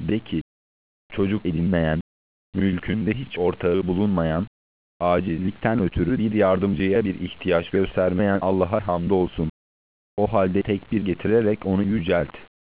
De ki, çocuk edinmeyen, mülkünde hiç ortağı bulunmayan, acizlikten ötürü bir yardımcıya bir ihtiyaç göstermeyen Allah'a hamdolsun. O halde tekbir getirerek onu yücelt.